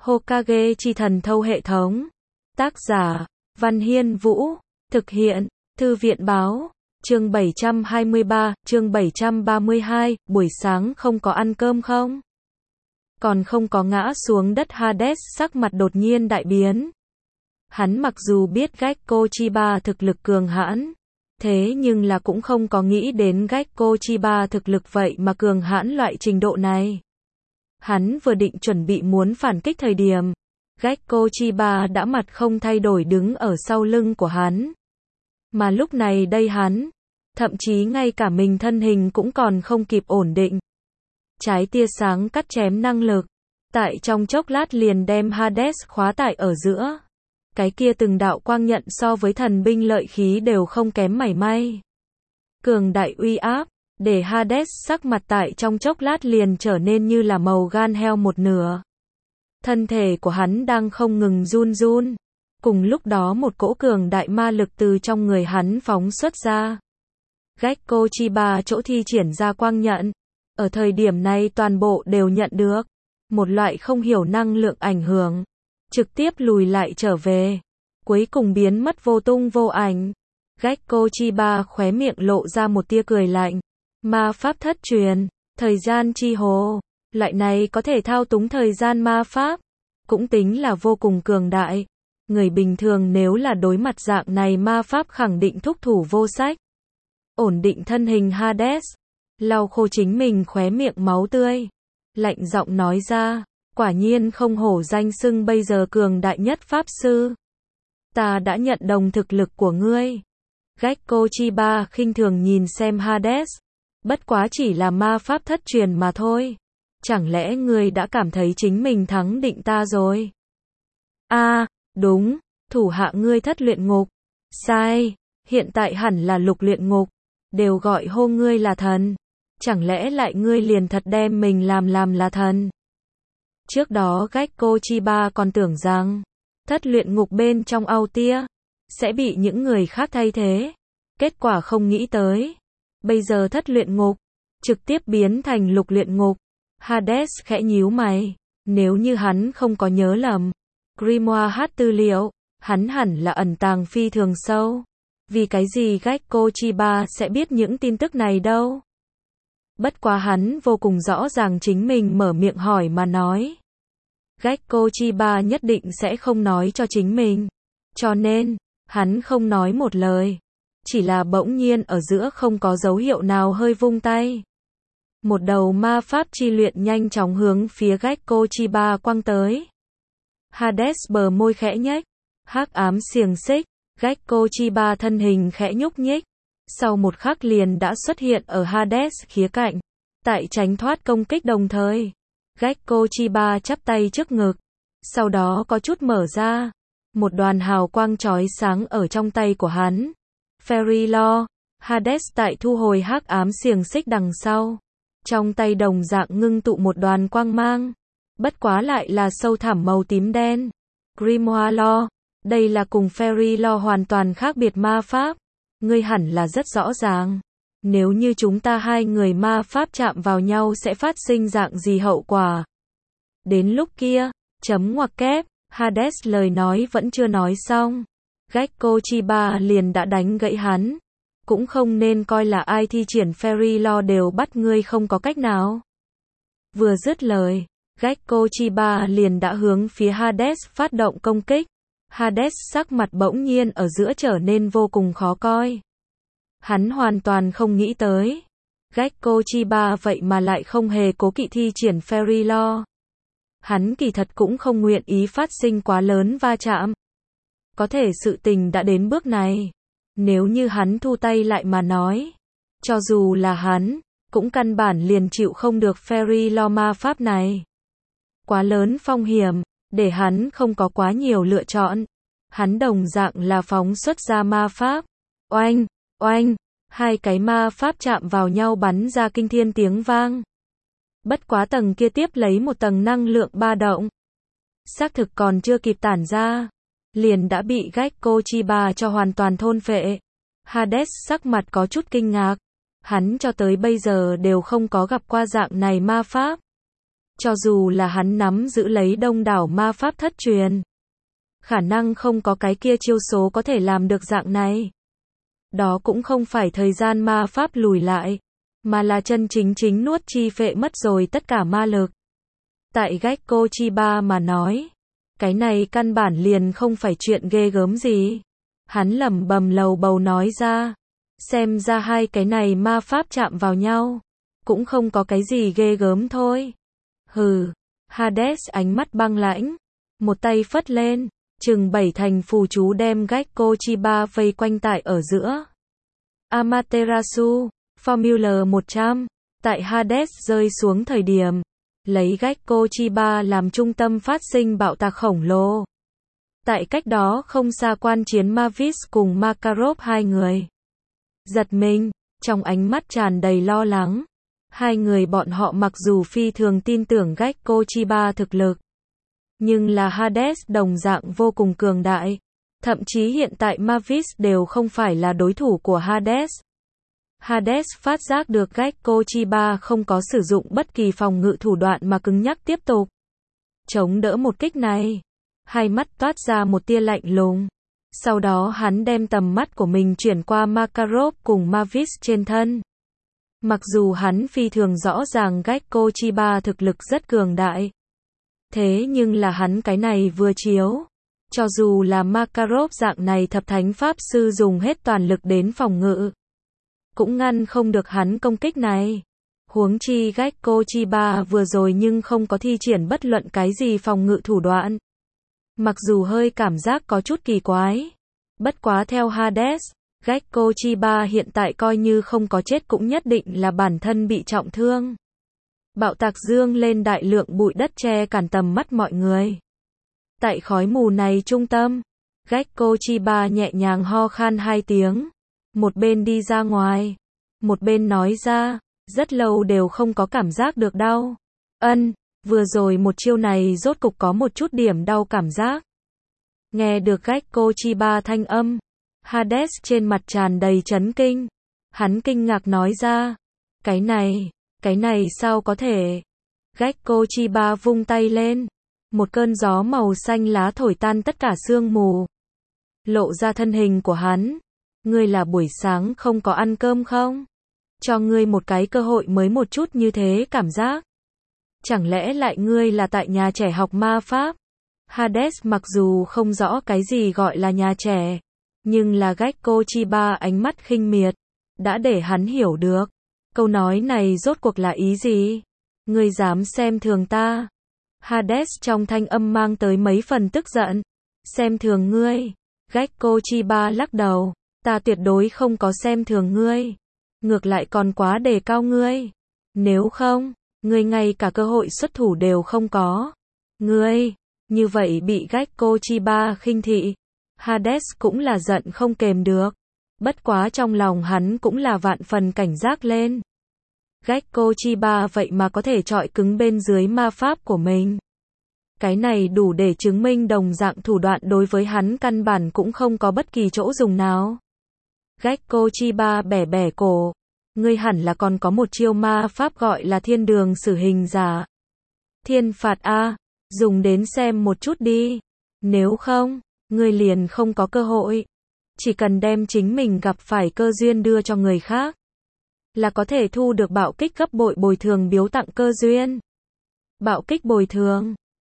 Hokage chi thần thâu hệ thống. Tác giả, Văn Hiên Vũ. Thực hiện, Thư viện Báo. Chương 723, chương 732, buổi sáng không có ăn cơm không? Còn không có ngã xuống đất Hades sắc mặt đột nhiên đại biến. Hắn mặc dù biết Gekko Chiba thực lực cường hãn, thế nhưng là cũng không có nghĩ đến Gekko Chiba thực lực vậy mà cường hãn loại trình độ này. Hắn vừa định chuẩn bị muốn phản kích thời điểm, Gekko Chiba đã mặt không thay đổi đứng ở sau lưng của hắn. Mà lúc này đây hắn, thậm chí ngay cả mình thân hình cũng còn không kịp ổn định. Trái tia sáng cắt chém năng lực, tại trong chốc lát liền đem Hades khóa tại ở giữa. Cái kia từng đạo quang nhận so với thần binh lợi khí đều không kém mảy may. Cường đại uy áp, để Hades sắc mặt tại trong chốc lát liền trở nên như là màu gan heo một nửa. Thân thể của hắn đang không ngừng run run. Cùng lúc đó một cỗ cường đại ma lực từ trong người hắn phóng xuất ra. Gekko Chiba chỗ thi triển ra quang nhận. Ở thời điểm này toàn bộ đều nhận được một loại không hiểu năng lượng ảnh hưởng. Trực tiếp lùi lại trở về. Cuối cùng biến mất vô tung vô ảnh. Gekko Chiba khóe miệng lộ ra một tia cười lạnh. Ma pháp thất truyền, thời gian chi hồ. Loại này có thể thao túng thời gian ma pháp. Cũng tính là vô cùng cường đại. Người bình thường nếu là đối mặt dạng này ma pháp khẳng định thúc thủ vô sách. Ổn định thân hình Hades. Lau khô chính mình khóe miệng máu tươi. Lạnh giọng nói ra. Quả nhiên không hổ danh xưng bây giờ cường đại nhất pháp sư. Ta đã nhận đồng thực lực của ngươi. Gekko Chiba khinh thường nhìn xem Hades. Bất quá chỉ là ma pháp thất truyền mà thôi. Chẳng lẽ ngươi đã cảm thấy chính mình thắng định ta rồi? Đúng, thủ hạ ngươi thất luyện ngục. Sai, hiện tại hẳn là lục luyện ngục. Đều gọi hô ngươi là thần. Chẳng lẽ lại ngươi liền thật đem mình làm là thần? Trước đó Gekko Chiba còn tưởng rằng thất luyện ngục bên trong Altia sẽ bị những người khác thay thế. Kết quả không nghĩ tới. Bây giờ thất luyện ngục trực tiếp biến thành lục luyện ngục. Hades khẽ nhíu mày. Nếu như hắn không có nhớ lầm, Grimoire hát tư liệu, hắn hẳn là ẩn tàng phi thường sâu. Vì cái gì Gekko Chiba sẽ biết những tin tức này đâu? Bất quá hắn vô cùng rõ ràng chính mình mở miệng hỏi mà nói. Gekko Chiba nhất định sẽ không nói cho chính mình. Cho nên, hắn không nói một lời. Chỉ là bỗng nhiên ở giữa không có dấu hiệu nào hơi vung tay. Một đầu ma pháp chi luyện nhanh chóng hướng phía Gekko Chiba quăng tới. Hades bờ môi khẽ nhếch. Hắc ám xiềng xích. Gekko Chiba thân hình khẽ nhúc nhích. Sau một khắc liền đã xuất hiện ở Hades khía cạnh. Tại tránh thoát công kích đồng thời. Gekko Chiba chắp tay trước ngực. Sau đó có chút mở ra. Một đoàn hào quang chói sáng ở trong tay của hắn. Fairy Law. Hades tại thu hồi hắc ám xiềng xích đằng sau. Trong tay đồng dạng ngưng tụ một đoàn quang mang. Bất quá lại là sâu thẳm màu tím đen. Grimoire Law. Đây là cùng Fairy Law hoàn toàn khác biệt ma pháp. Ngươi hẳn là rất rõ ràng. Nếu như chúng ta hai người ma pháp chạm vào nhau sẽ phát sinh dạng gì hậu quả. Đến lúc kia, chấm ngoặc kép, Hades lời nói vẫn chưa nói xong. Gekko Chiba liền đã đánh gãy hắn. Cũng không nên coi là ai thi triển Fairy Law đều bắt ngươi không có cách nào. Vừa dứt lời, Gekko Chiba liền đã hướng phía Hades phát động công kích. Hades sắc mặt bỗng nhiên ở giữa trở nên vô cùng khó coi. Hắn hoàn toàn không nghĩ tới. Gekko Chiba vậy mà lại không hề cố kỵ thi triển Fairy Law. Hắn kỳ thật cũng không nguyện ý phát sinh quá lớn va chạm. Có thể sự tình đã đến bước này. Nếu như hắn thu tay lại mà nói. Cho dù là hắn, cũng căn bản liền chịu không được Fairy Law ma pháp này. Quá lớn phong hiểm, để hắn không có quá nhiều lựa chọn. Hắn đồng dạng là phóng xuất ra ma pháp. Oanh, oanh, hai cái ma pháp chạm vào nhau bắn ra kinh thiên tiếng vang. Bất quá tầng kia tiếp lấy một tầng năng lượng ba động. Xác thực còn chưa kịp tản ra. Liền đã bị Gekko Chiba cho hoàn toàn thôn phệ. Hades sắc mặt có chút kinh ngạc. Hắn cho tới bây giờ đều không có gặp qua dạng này ma pháp. Cho dù là hắn nắm giữ lấy đông đảo ma pháp thất truyền, khả năng không có cái kia chiêu số có thể làm được dạng này. Đó cũng không phải thời gian ma pháp lùi lại, mà là chân chính nuốt chi phệ mất rồi tất cả ma lực. Tại Gekko Chiba mà nói, cái này căn bản liền không phải chuyện ghê gớm gì. Hắn lẩm bẩm lầu bầu nói ra, xem ra hai cái này ma pháp chạm vào nhau, cũng không có cái gì ghê gớm thôi. Hừ, Hades ánh mắt băng lãnh, một tay phất lên, chừng 7 thành phù chú đem Gekko Chiba vây quanh tại ở giữa. Amaterasu, Formula 100, tại Hades rơi xuống thời điểm, lấy Gekko Chiba làm trung tâm phát sinh bạo tạc khổng lồ. Tại cách đó không xa quan chiến Mavis cùng Makarov hai người giật mình, trong ánh mắt tràn đầy lo lắng. Hai người bọn họ mặc dù phi thường tin tưởng Gekko Chiba thực lực, nhưng là Hades đồng dạng vô cùng cường đại. Thậm chí hiện tại Mavis đều không phải là đối thủ của Hades. Hades phát giác được Gekko Chiba không có sử dụng bất kỳ phòng ngự thủ đoạn mà cứng nhắc tiếp tục chống đỡ một kích này. Hai mắt toát ra một tia lạnh lùng. Sau đó hắn đem tầm mắt của mình chuyển qua Makarov cùng Mavis trên thân. Mặc dù hắn phi thường rõ ràng Gekko Chiba thực lực rất cường đại, thế nhưng là hắn cái này vừa chiếu, cho dù là Makarov dạng này thập thánh pháp sư dùng hết toàn lực đến phòng ngự, cũng ngăn không được hắn công kích này. Huống chi Gekko Chiba vừa rồi nhưng không có thi triển bất luận cái gì phòng ngự thủ đoạn. Mặc dù hơi cảm giác có chút kỳ quái, bất quá theo Hades, Gekko Chiba hiện tại coi như không có chết cũng nhất định là bản thân bị trọng thương. Bạo tạc dương lên đại lượng bụi đất che cản tầm mắt mọi người. Tại khói mù này trung tâm, Gekko Chiba nhẹ nhàng ho khan 2 tiếng, một bên đi ra ngoài, một bên nói ra, rất lâu đều không có cảm giác được đau. Vừa rồi một chiêu này rốt cục có một chút điểm đau cảm giác. Nghe được Gekko Chiba thanh âm, Hades trên mặt tràn đầy chấn kinh. Hắn kinh ngạc nói ra, cái này sao có thể? Gekko Chiba vung tay lên, một cơn gió màu xanh lá thổi tan tất cả sương mù, lộ ra thân hình của hắn. Ngươi là buổi sáng không có ăn cơm không? Cho ngươi một cái cơ hội mới một chút như thế cảm giác. Chẳng lẽ lại ngươi là tại nhà trẻ học ma pháp? Hades mặc dù không rõ cái gì gọi là nhà trẻ, nhưng là Gekko Chiba ánh mắt khinh miệt, đã để hắn hiểu được. Câu nói này rốt cuộc là ý gì? Ngươi dám xem thường ta? Hades trong thanh âm mang tới mấy phần tức giận. Xem thường ngươi? Gekko Chiba lắc đầu. Ta tuyệt đối không có xem thường ngươi. Ngược lại còn quá đề cao ngươi. Nếu không, ngươi ngay cả cơ hội xuất thủ đều không có. Ngươi, như vậy bị Gekko Chiba khinh thị. Hades cũng là giận không kềm được. Bất quá trong lòng hắn cũng là vạn phần cảnh giác lên. Gekko Chiba vậy mà có thể chọi cứng bên dưới ma pháp của mình. Cái này đủ để chứng minh đồng dạng thủ đoạn đối với hắn căn bản cũng không có bất kỳ chỗ dùng nào. Gekko Chiba bẻ bẻ cổ. Ngươi hẳn là còn có một chiêu ma pháp gọi là thiên đường xử hình giả. Thiên phạt A, dùng đến xem một chút đi. Nếu không, ngươi liền không có cơ hội. Chỉ cần đem chính mình gặp phải cơ duyên đưa cho người khác, là có thể thu được bạo kích gấp bội bồi thường biếu tặng cơ duyên. Bạo kích bồi thường.